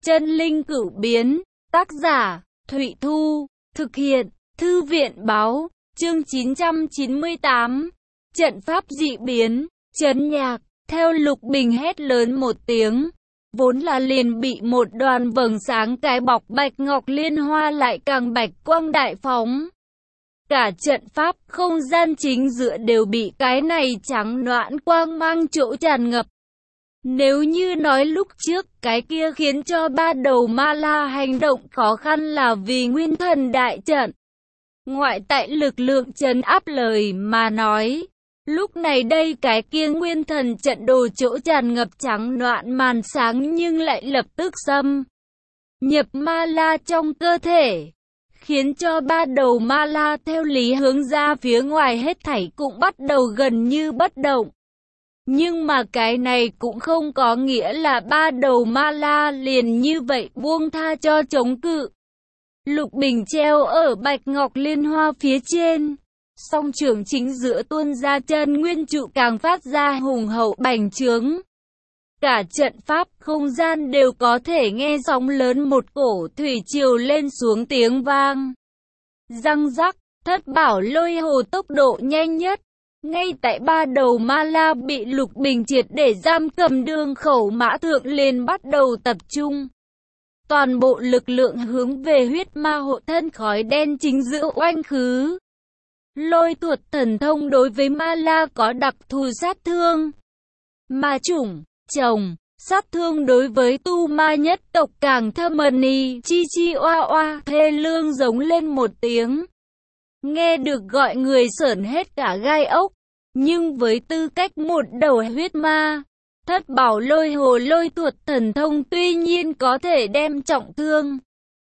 Chân linh cửu biến, tác giả, Thụy Thu, thực hiện, Thư viện báo, chương 998, trận pháp dị biến, trấn nhạc, theo Lục Bình hét lớn một tiếng, vốn là liền bị một đoàn vầng sáng cái bọc bạch ngọc liên hoa lại càng bạch quang đại phóng. Cả trận pháp không gian chính giữa đều bị cái này trắng noãn quang mang chỗ tràn ngập. Nếu như nói lúc trước cái kia khiến cho ba đầu ma la hành động khó khăn là vì nguyên thần đại trận, ngoại tại lực lượng trấn áp lời mà nói, lúc này đây cái kia nguyên thần trận đồ chỗ tràn ngập trắng noãn màn sáng nhưng lại lập tức xâm nhập ma la trong cơ thể, khiến cho ba đầu ma la theo lý hướng ra phía ngoài hết thảy cũng bắt đầu gần như bất động. Nhưng mà cái này cũng không có nghĩa là ba đầu ma la liền như vậy buông tha cho chống cự. Lục Bình treo ở bạch ngọc liên hoa phía trên, song trưởng chính giữa tuôn ra chân nguyên trụ càng phát ra hùng hậu bành trướng. Cả trận pháp không gian đều có thể nghe sóng lớn một cổ thủy triều lên xuống tiếng vang. Răng rắc, Thất Bảo Lôi Hồ tốc độ nhanh nhất. Ngay tại ba đầu ma la bị Lục Bình triệt để giam cầm đường khẩu mã thượng liền bắt đầu tập trung. Toàn bộ lực lượng hướng về huyết ma hộ thân khói đen chính giữa oanh khứ. Lôi thuật thần thông đối với ma la có đặc thù sát thương. Ma chủng, chồng, sát thương đối với tu ma nhất tộc càng thâm ni, chi chi oa oa, thê lương giống lên một tiếng. Nghe được gọi người sởn hết cả gai ốc, nhưng với tư cách một đầu huyết ma, Thất Bảo Lôi Hồ lôi thuật thần thông tuy nhiên có thể đem trọng thương,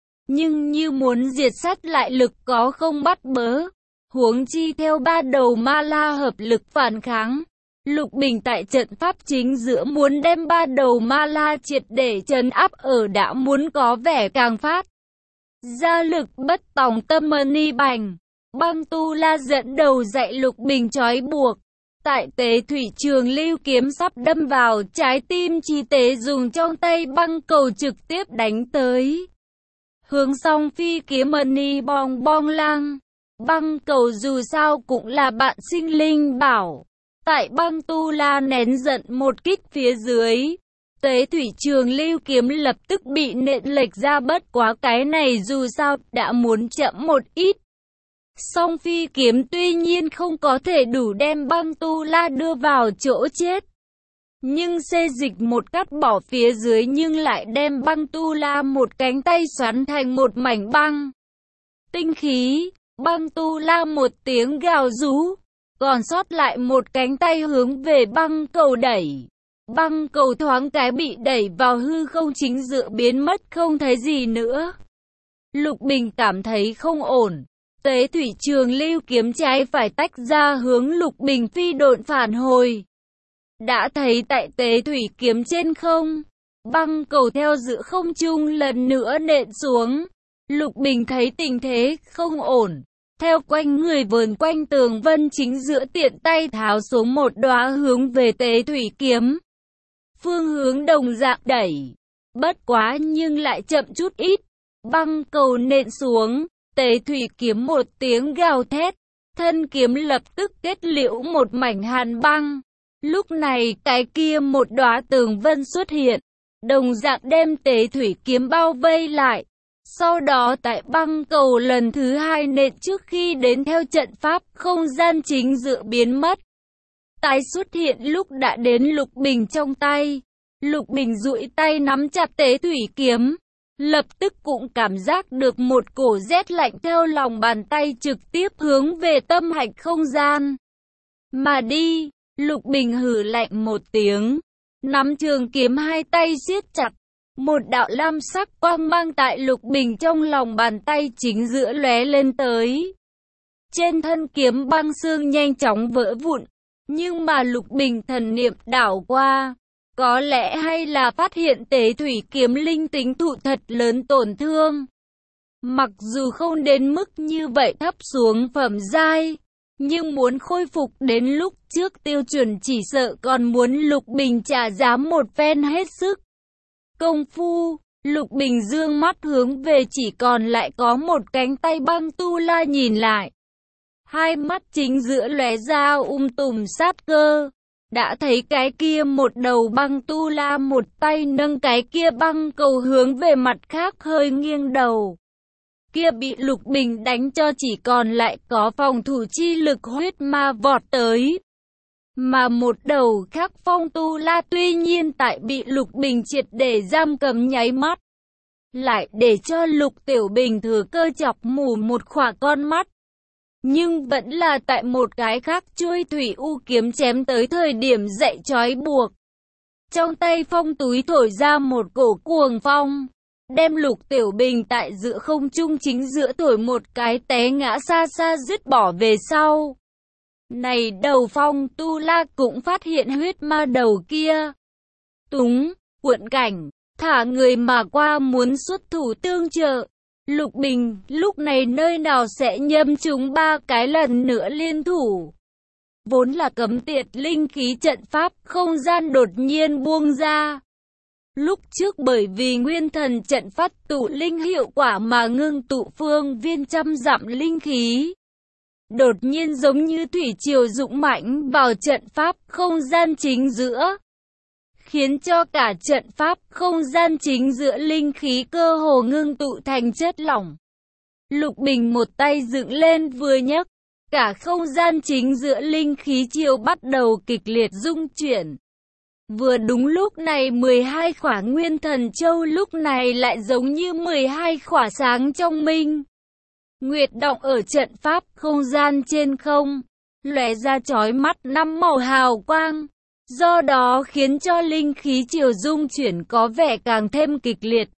nhưng như muốn diệt sát lại lực có không bắt bớ, huống chi theo ba đầu ma la hợp lực phản kháng. Lục Bình tại trận pháp chính giữa muốn đem ba đầu ma la triệt để trấn áp ở đã muốn có vẻ càng phát ra lực bất tòng tâm ni bành. Băng Tu La dẫn đầu dạy Lục Bình trói buộc. Tại tế thủy trường lưu kiếm sắp đâm vào trái tim chi tế dùng trong tay băng cầu trực tiếp đánh tới. Hướng song phi kiếm ni bong bong lang. Băng cầu dù sao cũng là bạn sinh linh bảo. Tại băng Tu La nén giận một kích phía dưới, tế thủy trường lưu kiếm lập tức bị nện lệch ra, bất quá cái này dù sao đã muốn chậm một ít. Song phi kiếm tuy nhiên không có thể đủ đem băng Tu La đưa vào chỗ chết, nhưng xê dịch một cắt bỏ phía dưới nhưng lại đem băng Tu La một cánh tay xoắn thành một mảnh băng. Tinh khí, băng Tu La một tiếng gào rú, còn sót lại một cánh tay hướng về băng cầu đẩy. Băng cầu thoáng cái bị đẩy vào hư không chính giữa biến mất không thấy gì nữa. Lục Bình cảm thấy không ổn. Tế thủy trường lưu kiếm trái phải tách ra hướng Lục Bình phi độn phản hồi. Đã thấy tại tế thủy kiếm trên không, băng cầu theo giữa không trung lần nữa nện xuống. Lục Bình thấy tình thế không ổn, theo quanh người vờn quanh tường vân chính giữa tiện tay tháo xuống một đóa hướng về tế thủy kiếm. Phương hướng đồng dạng đẩy, bất quá nhưng lại chậm chút ít. Băng cầu nện xuống, tế thủy kiếm một tiếng gào thét, thân kiếm lập tức kết liễu một mảnh hàn băng. Lúc này cái kia một đóa tường vân xuất hiện, đồng dạng đem tế thủy kiếm bao vây lại. Sau đó tại băng cầu lần thứ hai nện trước khi đến theo trận pháp không gian chính giữa biến mất. Tái xuất hiện lúc đã đến Lục Bình trong tay. Lục Bình duỗi tay nắm chặt tế thủy kiếm, lập tức cũng cảm giác được một cổ rét lạnh theo lòng bàn tay trực tiếp hướng về tâm hạch không gian mà đi. Lục Bình hừ lạnh một tiếng, nắm trường kiếm hai tay siết chặt. Một đạo lam sắc quang mang tại Lục Bình trong lòng bàn tay chính giữa lóe lên tới. Trên thân kiếm băng xương nhanh chóng vỡ vụn, nhưng mà Lục Bình thần niệm đảo qua, có lẽ hay là phát hiện tế thủy kiếm linh tính thụ thật lớn tổn thương. Mặc dù không đến mức như vậy thấp xuống phẩm giai, nhưng muốn khôi phục đến lúc trước tiêu chuẩn chỉ sợ còn muốn Lục Bình trả giá một phen hết sức công phu. Lục Bình dương mắt hướng về chỉ còn lại có một cánh tay băng tu la nhìn lại. Hai mắt chính giữa lóe ra tùm sát cơ. Đã thấy cái kia một đầu băng tu la một tay nâng cái kia băng cầu hướng về mặt khác hơi nghiêng đầu. Kia bị Lục Bình đánh cho chỉ còn lại có phòng thủ chi lực huyết ma vọt tới. Mà một đầu khác phong tu la tuy nhiên tại bị Lục Bình triệt để giam cầm nháy mắt. Lại để cho Lục Tiểu Bình thừa cơ chọc mù một khỏa con mắt. Nhưng vẫn là tại một cái khác chuôi thủy u kiếm chém tới thời điểm dậy trói buộc. Trong tay phong túi thổi ra một cổ cuồng phong. Đem Lục Tiểu Bình tại giữa không trung chính giữa thổi một cái té ngã xa xa dứt bỏ về sau. Này đầu phong tu la cũng phát hiện huyết ma đầu kia. Túng, cuộn cảnh, thả người mà qua muốn xuất thủ tương trợ. Lục Bình lúc này nơi nào sẽ nhâm chúng ba cái lần nữa liên thủ. Vốn là cấm tiệt linh khí trận pháp không gian đột nhiên buông ra. Lúc trước bởi vì nguyên thần trận phát tụ linh hiệu quả mà ngưng tụ phương viên trăm dặm linh khí. Đột nhiên giống như thủy triều dũng mãnh vào trận pháp không gian chính giữa. Khiến cho cả trận pháp không gian chính giữa linh khí cơ hồ ngưng tụ thành chất lỏng. Lục Bình một tay dựng lên vừa nhấc, cả không gian chính giữa linh khí chiều bắt đầu kịch liệt rung chuyển. Vừa đúng lúc này 12 khỏa nguyên thần châu lúc này lại giống như 12 khỏa sáng trong minh. Nguyệt động ở trận pháp không gian trên không, lóe ra chói mắt 5 màu hào quang. Do đó khiến cho linh khí chiều dung chuyển có vẻ càng thêm kịch liệt.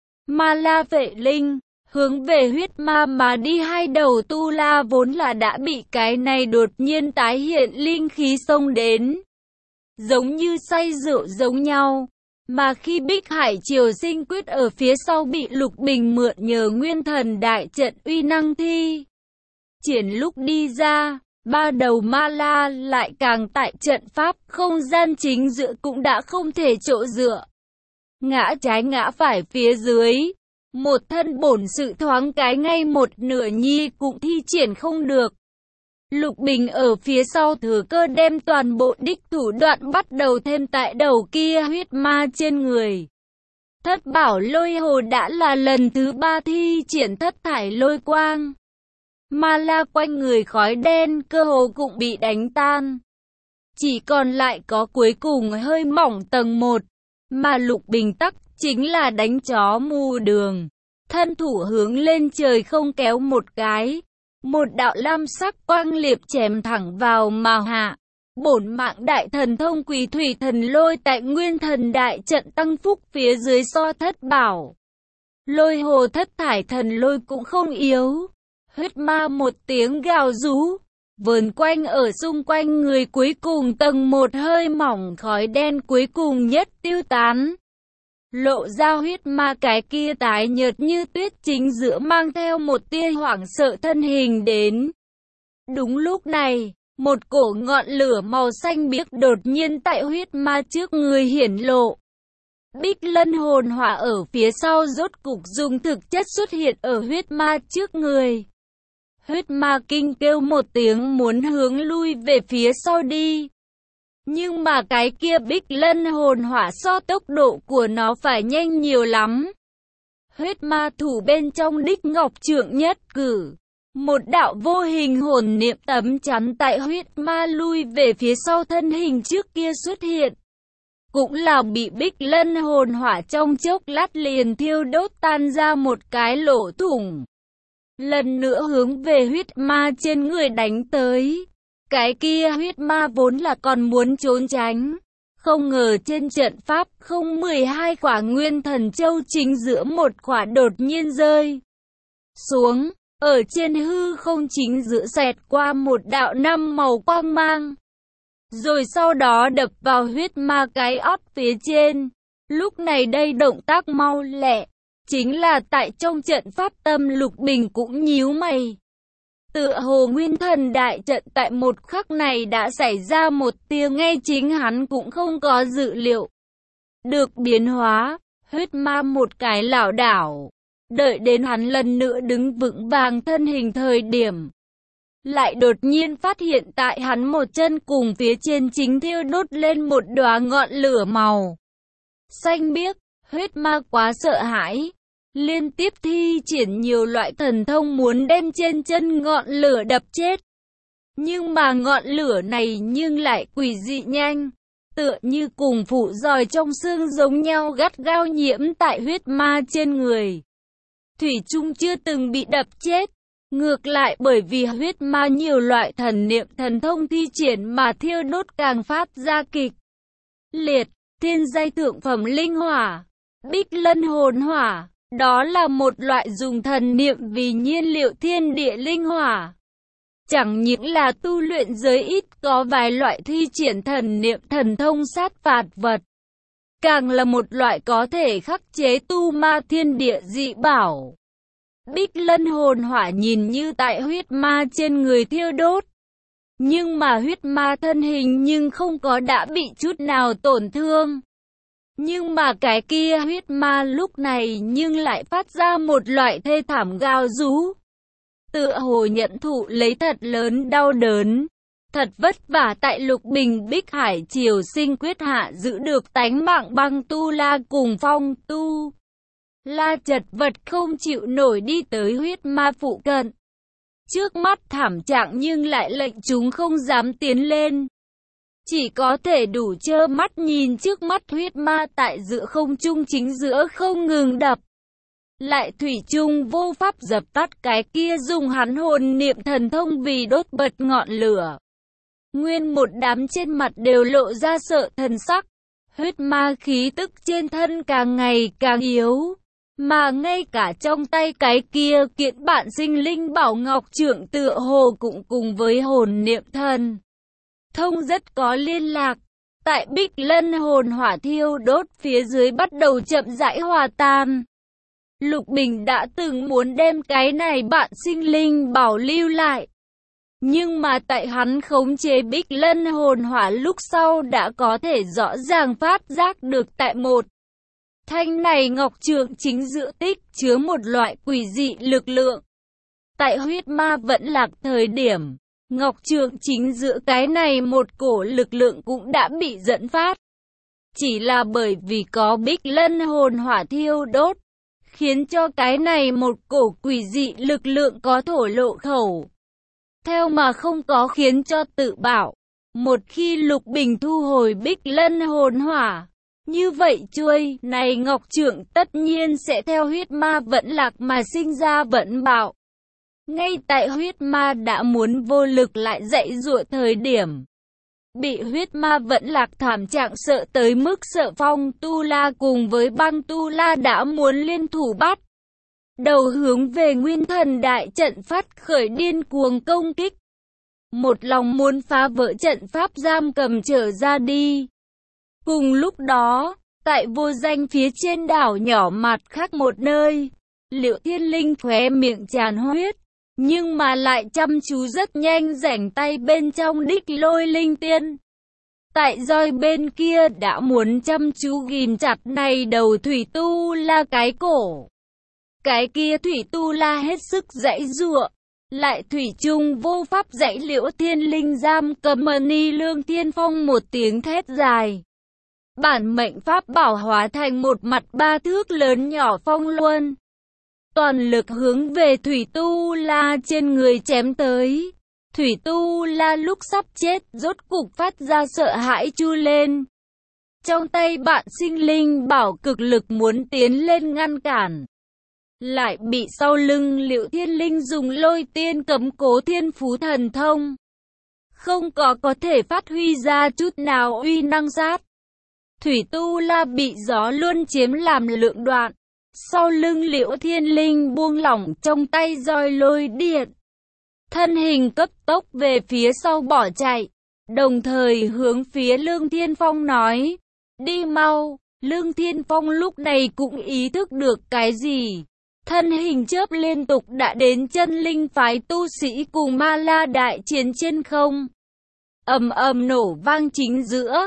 Ma la vệ linh, hướng về huyết ma mà đi hai đầu tu la vốn là đã bị cái này đột nhiên tái hiện linh khí xông đến. Giống như say rượu giống nhau. Mà khi Bích Hải Triều Sinh Quyết ở phía sau bị Lục Bình mượn nhờ nguyên thần đại trận uy năng thi triển lúc đi ra. Ba đầu ma la lại càng tại trận pháp không gian chính giữa cũng đã không thể chỗ dựa. Ngã trái ngã phải phía dưới. Một thân bổn sự thoáng cái ngay một nửa nhi cũng thi triển không được. Lục Bình ở phía sau thừa cơ đem toàn bộ đích thủ đoạn bắt đầu thêm tại đầu kia huyết ma trên người. Thất bảo lôi hồ đã là lần thứ 3 thi triển thất thải lôi quang. Ma la quanh người khói đen cơ hồ cũng bị đánh tan. Chỉ còn lại có cuối cùng hơi mỏng tầng 1. Mà Lục Bình tắc chính là đánh chó mù đường. Thân thủ hướng lên trời không kéo một cái. Một đạo lam sắc quang liệp chém thẳng vào mà hạ. Bổn mạng đại thần thông quỷ thủy thần lôi tại nguyên thần đại trận tăng phúc phía dưới so thất bảo. Lôi hồ thất thải thần lôi cũng không yếu. Huyết ma một tiếng gào rú, vờn quanh ở xung quanh người cuối cùng tầng 1 hơi mỏng khói đen cuối cùng nhất tiêu tán. Lộ ra huyết ma cái kia tái nhợt như tuyết chính giữa mang theo một tia hoảng sợ thân hình đến. Đúng lúc này, một cổ ngọn lửa màu xanh biếc đột nhiên tại huyết ma trước người hiển lộ. Bích lân hồn hỏa ở phía sau rốt cục dùng thực chất xuất hiện ở huyết ma trước người. Huyết ma kinh kêu một tiếng muốn hướng lui về phía sau đi. Nhưng mà cái kia bích lân hồn hỏa so tốc độ của nó phải nhanh nhiều lắm. Huyết ma thủ bên trong đích ngọc trượng nhất cử. Một đạo vô hình hồn niệm tấm chắn tại huyết ma lui về phía sau thân hình trước kia xuất hiện. Cũng là bị bích lân hồn hỏa trong chốc lát liền thiêu đốt tan ra một cái lỗ thủng. Lần nữa hướng về huyết ma trên người đánh tới. Cái kia huyết ma vốn là còn muốn trốn tránh. Không ngờ trên trận pháp không 12 quả nguyên thần châu chính giữa một quả đột nhiên rơi xuống. Ở trên hư không chính giữa xẹt qua một đạo 5 màu quang mang. Rồi sau đó đập vào huyết ma cái ót phía trên. Lúc này đây động tác mau lẹ. Chính là tại trong trận pháp tâm Lục Bình cũng nhíu mày. Tựa hồ nguyên thần đại trận tại một khắc này đã xảy ra một tia ngay chính hắn cũng không có dự liệu được biến hóa. Huyết ma một cái lảo đảo, đợi đến hắn lần nữa đứng vững vàng thân hình thời điểm, lại đột nhiên phát hiện tại hắn một chân cùng phía trên chính thiêu đốt lên một đóa ngọn lửa màu xanh biếc. Huyết ma quá sợ hãi, liên tiếp thi triển nhiều loại thần thông muốn đem trên chân ngọn lửa đập chết. Nhưng mà ngọn lửa này nhưng lại quỷ dị nhanh, tựa như cùng phụ giòi trong xương giống nhau gắt gao nhiễm tại huyết ma trên người. Thủy chung chưa từng bị đập chết, ngược lại bởi vì huyết ma nhiều loại thần niệm thần thông thi triển mà thiêu đốt càng phát ra kịch liệt. Thiên giai thượng phẩm linh hỏa, Bích Lân hồn hỏa, đó là một loại dùng thần niệm vì nhiên liệu thiên địa linh hỏa. Chẳng những là tu luyện giới ít có vài loại thi triển thần niệm thần thông sát phạt vật, càng là một loại có thể khắc chế tu ma thiên địa dị bảo. Bích Lân hồn hỏa nhìn như tại huyết ma trên người thiêu đốt, nhưng mà huyết ma thân hình nhưng không có đã bị chút nào tổn thương. Nhưng mà cái kia huyết ma lúc này nhưng lại phát ra một loại thê thảm gào rú, tựa hồ nhận thụ lấy thật lớn đau đớn. Thật vất vả tại Lục Bình Bích Hải Triều Sinh quyết hạ giữ được tánh mạng Băng Tu La cùng Phong Tu La chật vật không chịu nổi đi tới huyết ma phụ cận. Trước mắt thảm trạng nhưng lại lệnh chúng không dám tiến lên, chỉ có thể đủ trơ mắt nhìn trước mắt huyết ma tại giữa không trung chính giữa không ngừng đập. Lại thủy chung vô pháp dập tắt cái kia dùng hắn hồn niệm thần thông vì đốt bật ngọn lửa. Nguyên một đám trên mặt đều lộ ra sợ thần sắc. Huyết ma khí tức trên thân càng ngày càng yếu, mà ngay cả trong tay cái kia kiện bản sinh linh bảo ngọc trượng tựa hồ cũng cùng với hồn niệm thần thông rất có liên lạc. Tại Bích Lân hồn hỏa thiêu đốt phía dưới bắt đầu chậm rãi hòa tan. Lục Bình đã từng muốn đem cái này bạn sinh linh bảo lưu lại, nhưng mà tại hắn khống chế Bích Lân hồn hỏa lúc sau đã có thể rõ ràng phát giác được tại một thanh này ngọc trượng chính giữa tích chứa một loại quỷ dị lực lượng. Tại huyết ma vẫn lạc thời điểm, ngọc trượng chính giữa cái này một cổ lực lượng cũng đã bị dẫn phát. Chỉ là bởi vì có Bích Lân hồn hỏa thiêu đốt, khiến cho cái này một cổ quỷ dị lực lượng có thổ lộ khẩu. Theo mà không có khiến cho tự bảo, một khi Lục Bình thu hồi Bích Lân hồn hỏa, như vậy chuôi này ngọc trượng tất nhiên sẽ theo huyết ma vẫn lạc mà sinh ra vận bạo. Ngay tại huyết ma đã muốn vô lực lại dãy giụa thời điểm, bị huyết ma vẫn lạc thảm trạng sợ tới mức sợ Phong Tu La cùng với Băng Tu La đã muốn liên thủ bắt đầu hướng về Nguyên Thần đại trận phát khởi điên cuồng công kích, một lòng muốn phá vỡ trận pháp giam cầm trở ra đi. Cùng lúc đó, tại vô danh phía trên đảo nhỏ mặt khác một nơi, Liệu Thiên Linh khóe miệng tràn huyết, nhưng mà lại chăm chú rất nhanh rảnh tay bên trong đích lôi linh tiên. Tại roi bên kia đã muốn chăm chú ghim chặt này đầu thủy tu la cái cổ. Cái kia thủy tu la hết sức giãy giụa, lại thủy chung vô pháp giãy. Liễu Thiên Linh giam cầm Ni Lương Thiên Phong một tiếng thét dài. Bản mệnh pháp bảo hóa thành một mặt 3 thước lớn nhỏ phong luân, toàn lực hướng về thủy tu la trên người chém tới. Thủy tu la lúc sắp chết rốt cục phát ra sợ hãi chu lên. Trong tay bạn sinh linh bảo cực lực muốn tiến lên ngăn cản, lại bị sau lưng Liệu Thiên Linh dùng lôi tiên cấm cố thiên phú thần thông, không có thể phát huy ra chút nào uy năng sát. Thủy tu la bị gió luôn chiếm làm lượng đoạn, sau lưng Liễu Thiên Linh buông lỏng trong tay roi lôi điện, thân hình cấp tốc về phía sau bỏ chạy, đồng thời hướng phía Lương Thiên Phong nói, đi mau. Lương Thiên Phong lúc này cũng ý thức được cái gì, thân hình chớp liên tục đã đến chân linh phái tu sĩ cùng ma la đại chiến trên không. Ầm ầm nổ vang chính giữa,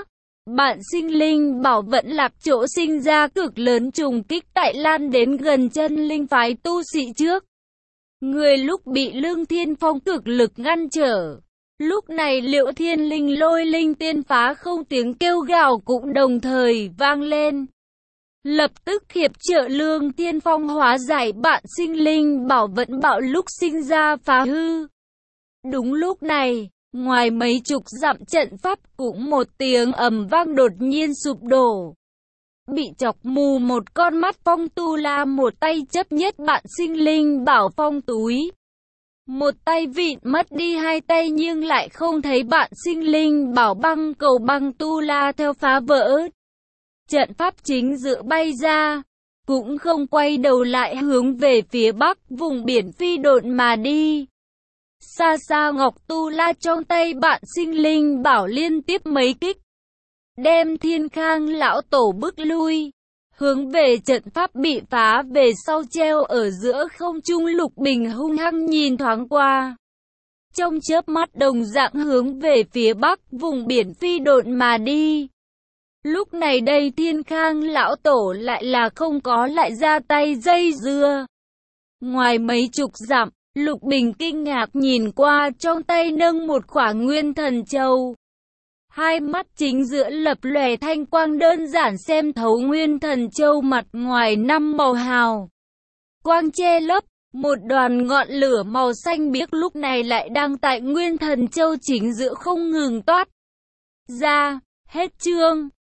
Bạn sinh linh bảo vẫn lạc chỗ sinh ra cực lớn trùng kích tại lan đến gần chân linh phái tu sĩ trước. Người lúc bị Lương Thiên Phong cực lực ngăn trở. Lúc này Liễu Thiên Linh Lôi Linh Tiên phá không tiếng kêu gào cũng đồng thời vang lên. Lập tức hiệp trợ Lương Thiên Phong hóa giải bạn sinh linh bảo vẫn bạo lúc sinh ra phá hư. Đúng lúc này, ngoài mấy chục dặm trận pháp cũng một tiếng ầm vang đột nhiên sụp đổ. Bị chọc mù một con mắt Phong Tu La một tay chấp nhất bạn sinh linh bảo phong túi. Một tay vịn mất đi hai tay nhưng lại không thấy bạn sinh linh bảo băng cầu băng Tu La theo phá vỡ. Trận pháp chính giữa bay ra, cũng không quay đầu lại hướng về phía bắc vùng biển phi độn mà đi. Xa xa Ngọc Tu La trong tay bạn sinh linh bảo liên tiếp mấy kích, đem Thiên Khang lão tổ bức lui, hướng về trận pháp bị phá về sau treo ở giữa không trung. Lục Bình hung hăng nhìn thoáng qua, trong chớp mắt đồng dạng hướng về phía bắc vùng biển phi độn mà đi. Lúc này đây Thiên Khang lão tổ lại là không có lại ra tay dây dưa. Ngoài mấy chục dặm, Lục Bình kinh ngạc nhìn qua trong tay nâng một quả Nguyên Thần Châu. Hai mắt chính giữa lập lòe thanh quang đơn giản xem thấu Nguyên Thần Châu mặt ngoài 5 màu hào quang che lấp, một đoàn ngọn lửa màu xanh biếc lúc này lại đang tại Nguyên Thần Châu chính giữa không ngừng toát ra. Hết chương.